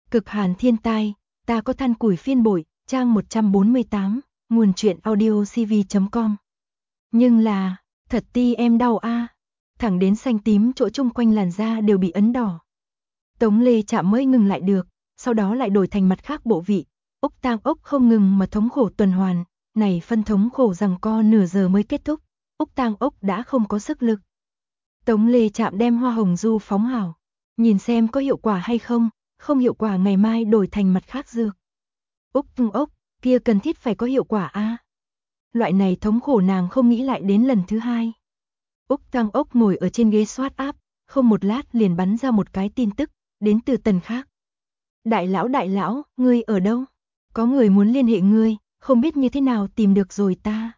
Cực hàn thiên tai, ta có than củi phiên bội, trang 148, nguồn truyện audio cv.com. Nhưng là, thật ti em đau a, thẳng đến xanh tím chỗ chung quanh làn da đều bị ấn đỏ. Tống Lê Trạm mới ngừng lại được, sau đó lại đổi thành mặt khác bộ vị. Úc Tang Ốc không ngừng mà thống khổ tuần hoàn, này phân thống khổ rằng co nửa giờ mới kết thúc. Úc Tang Ốc đã không có sức lực. Tống Lê Trạm đem hoa hồng du phóng hảo, nhìn xem có hiệu quả hay không, không hiệu quả ngày mai đổi thành mặt khác dược. Úc Tang Ốc, kia cần thiết phải có hiệu quả a. Loại này thống khổ nàng không nghĩ lại đến lần thứ hai. Úc Tang Ốc ngồi ở trên ghế soát áp, không một lát liền bắn ra một cái tin tức, đến từ Tần Khác. Đại lão, ngươi ở đâu? Có người muốn liên hệ ngươi, không biết như thế nào tìm được rồi ta.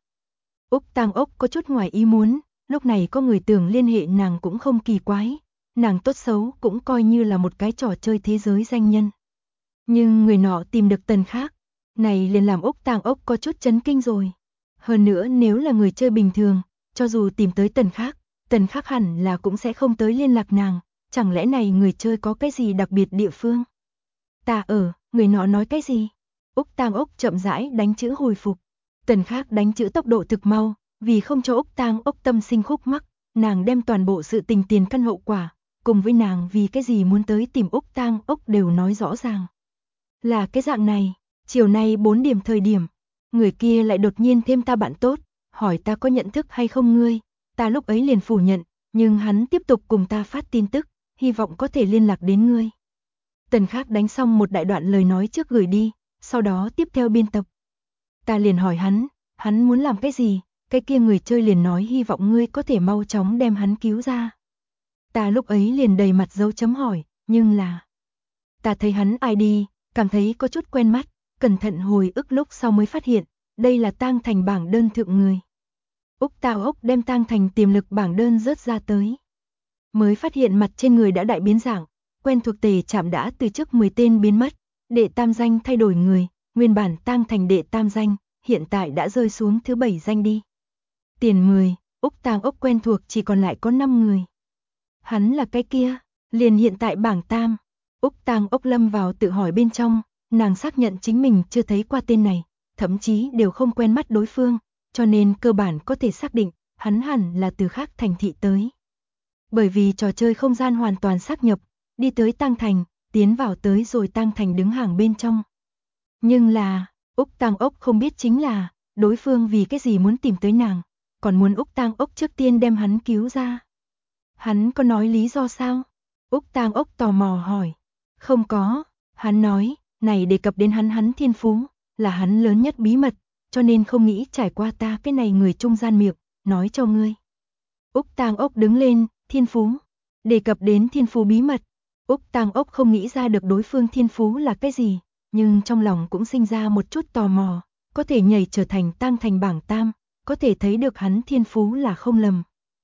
Úc Tang Ốc có chút ngoài ý muốn, lúc này có người tưởng liên hệ nàng cũng không kỳ quái, nàng tốt xấu cũng coi như là một cái trò chơi thế giới danh nhân. Nhưng người nọ tìm được Tần Khác, này liền làm Úc Tang Ốc có chút chấn kinh rồi. Hơn nữa nếu là người chơi bình thường, cho dù tìm tới Tần Khác hẳn là cũng sẽ không tới liên lạc nàng, chẳng lẽ này người chơi có cái gì đặc biệt địa phương? Ta ở, người nọ nói cái gì? Úc Tang Ốc chậm rãi đánh chữ hồi phục. Tần Khác đánh chữ tốc độ thực mau, vì không cho Úc Tang Ốc tâm sinh khúc mắc, nàng đem toàn bộ sự tình tiền căn hậu quả, cùng với nàng vì cái gì muốn tới tìm Úc Tang Ốc đều nói rõ ràng. Là cái dạng này, chiều nay 4 điểm thời điểm, người kia lại đột nhiên thêm ta bạn tốt, hỏi ta có nhận thức hay không ngươi, ta lúc ấy liền phủ nhận, nhưng hắn tiếp tục cùng ta phát tin tức, hy vọng có thể liên lạc đến ngươi. Tần Khác đánh xong một đại đoạn lời nói trước gửi đi, sau đó tiếp theo biên tập. Ta liền hỏi hắn muốn làm cái gì, cái kia người chơi liền nói hy vọng ngươi có thể mau chóng đem hắn cứu ra. Ta lúc ấy liền đầy mặt dấu chấm hỏi, nhưng là... Ta thấy hắn ID, cảm thấy có chút quen mắt, cẩn thận hồi ức lúc sau mới phát hiện, đây là Tang Thành bảng đơn thượng người. Úc Tang Ốc đem Tang Thành tiềm lực bảng đơn rớt ra tới. Mới phát hiện mặt trên người đã đại biến dạng, quen thuộc Tề Trạm đã từ trước 10 tên biến mất, đệ tam danh thay đổi người, nguyên bản Tang Thành đệ tam danh, hiện tại đã rơi xuống thứ 7 danh đi. Tiền 10, Úc Tang Ốc quen thuộc chỉ còn lại có 5 người. Hắn là cái kia, liền hiện tại bảng tam. Úc Tang Ốc lâm vào tự hỏi bên trong, nàng xác nhận chính mình chưa thấy qua tên này, thậm chí đều không quen mắt đối phương, cho nên cơ bản có thể xác định, hắn hẳn là từ khác thành thị tới. Bởi vì trò chơi không gian hoàn toàn xác nhập, đi tới Tang Thành, tiến vào tới rồi Tang Thành đứng hàng bên trong. Nhưng là, Úc Tang Ốc không biết chính là, đối phương vì cái gì muốn tìm tới nàng, còn muốn Úc Tang Ốc trước tiên đem hắn cứu ra. Hắn có nói lý do sao? Úc Tang Ốc tò mò hỏi. Không có, hắn nói, này đề cập đến hắn thiên phú, là hắn lớn nhất bí mật, cho nên không nghĩ trải qua ta cái này người trung gian miệng, nói cho ngươi. Úc Tang Ốc đứng lên, thiên phú, đề cập đến thiên phú bí mật. Úc Tang Ốc không nghĩ ra được đối phương thiên phú là cái gì, nhưng trong lòng cũng sinh ra một chút tò mò, có thể nhảy trở thành Tang Thành bảng tam, có thể thấy được hắn thiên phú là không lầm.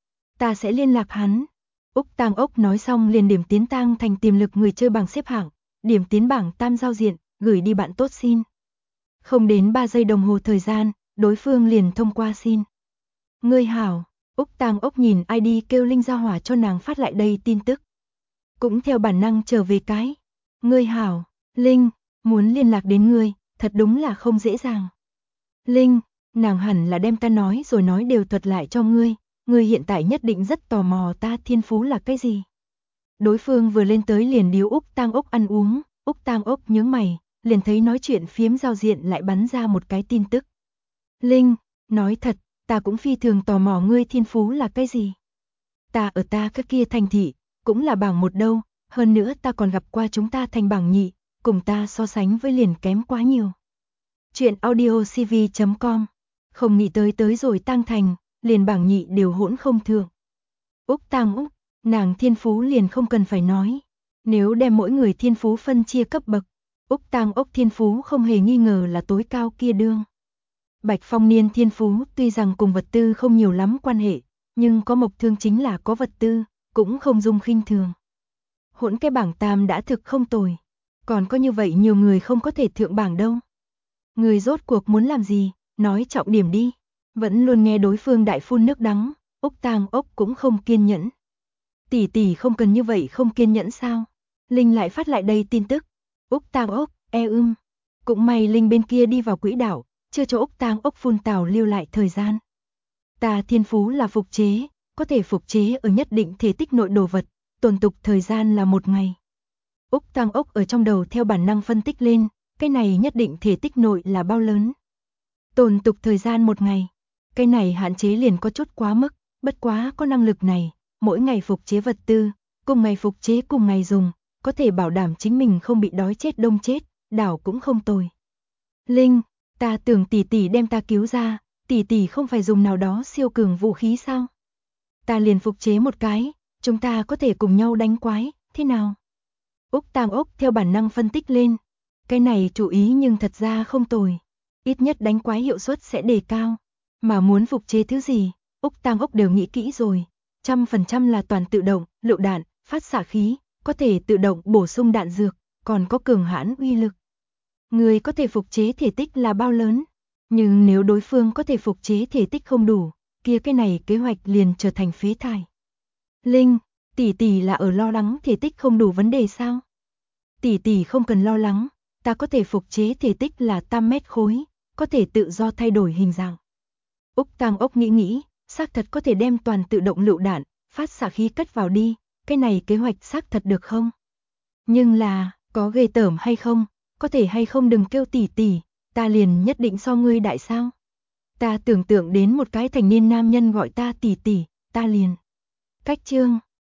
Ta sẽ liên lạc hắn. Úc Tang Ốc nói xong liền điểm tiến Tang Thành tiềm lực người chơi bảng xếp hạng, điểm tiến bảng tam giao diện, gửi đi bạn tốt xin. Không đến 3 giây đồng hồ thời gian, đối phương liền thông qua xin. Ngươi hảo, Úc Tang Ốc nhìn ID kêu Linh Gia Hỏa cho nàng phát lại đây tin tức. Cũng theo bản năng trở về cái. Ngươi hảo, Linh, muốn liên lạc đến ngươi, thật đúng là không dễ dàng. Linh, nàng hẳn là đem ta nói rồi nói đều thuật lại cho ngươi. Ngươi hiện tại nhất định rất tò mò ta thiên phú là cái gì. Đối phương vừa lên tới liền điếu Úc Tang Ốc ăn uống, Úc Tang Ốc nhướng mày, liền thấy nói chuyện phiếm giao diện lại bắn ra một cái tin tức. Linh, nói thật, ta cũng phi thường tò mò ngươi thiên phú là cái gì. Ta ở ta cái kia thành thị, cũng là bảng một đâu, hơn nữa ta còn gặp qua chúng ta thành bảng nhị, cùng ta so sánh với liền kém quá nhiều. Chuyện audio cv.com, không nghĩ tới rồi Tang Thành, liền bảng nhị đều hỗn không thượng. Úc Tang Ốc, nàng thiên phú liền không cần phải nói. Nếu đem mỗi người thiên phú phân chia cấp bậc, Úc Tang Ốc thiên phú không hề nghi ngờ là tối cao kia đương. Bạch Phong Niên thiên phú tuy rằng cùng vật tư không nhiều lắm quan hệ, nhưng có mộc thương chính là có vật tư, cũng không dung khinh thường. Hỗn cái bảng tam đã thực không tồi, còn có như vậy nhiều người không có thể thượng bảng đâu. Người rốt cuộc muốn làm gì, nói trọng điểm đi. Vẫn luôn nghe đối phương đại phun nước đắng, Úc Tang Ốc cũng không kiên nhẫn. Tỷ tỷ không cần như vậy không kiên nhẫn sao? Linh lại phát lại đây tin tức. Úc Tang Ốc, cũng may Linh bên kia đi vào quỹ đạo, chưa cho Úc Tang Ốc phun tào lưu lại thời gian. Ta thiên phú là phục chế, có thể phục chế ở nhất định thể tích nội đồ vật, tồn tục thời gian là 1 ngày. Úc Tang Ốc ở trong đầu theo bản năng phân tích lên, cái này nhất định thể tích nội là bao lớn. Tồn tục thời gian 1 ngày, cái này hạn chế liền có chút quá mức, bất quá có năng lực này, mỗi ngày phục chế vật tư, cùng ngày phục chế cùng ngày dùng, có thể bảo đảm chính mình không bị đói chết đông chết, đảo cũng không tồi. Linh, ta tưởng tỷ tỷ đem ta cứu ra, tỷ tỷ không phải dùng nào đó siêu cường vũ khí sao? Ta liền phục chế một cái, chúng ta có thể cùng nhau đánh quái, thế nào? Úc Tang Ốc theo bản năng phân tích lên, cái này chủ ý nhưng thật ra không tồi, ít nhất đánh quái hiệu suất sẽ đề cao, mà muốn phục chế thứ gì, Úc Tang Ốc đều nghĩ kỹ rồi, 100% là toàn tự động, lựu đạn, phát xạ khí, có thể tự động bổ sung đạn dược, còn có cường hãn uy lực. Người có thể phục chế thể tích là bao lớn, nhưng nếu đối phương có thể phục chế thể tích không đủ, kia cái này kế hoạch liền trở thành phế thải. Linh, tỷ tỷ là ở lo lắng thể tích không đủ vấn đề sao? Tỷ tỷ không cần lo lắng, ta có thể phục chế thể tích là tam mét khối, có thể tự do thay đổi hình dạng. Úc Tang Ốc nghĩ, xác thật có thể đem toàn tự động lựu đạn, phát xạ khí cất vào đi, cái này kế hoạch xác thật được không? Nhưng là, có ghê tởm hay không, có thể hay không đừng kêu tỷ tỷ, ta liền nhất định so ngươi đại sao? Ta tưởng tượng đến một cái thành niên nam nhân gọi ta tỷ tỷ, ta liền. Cách chương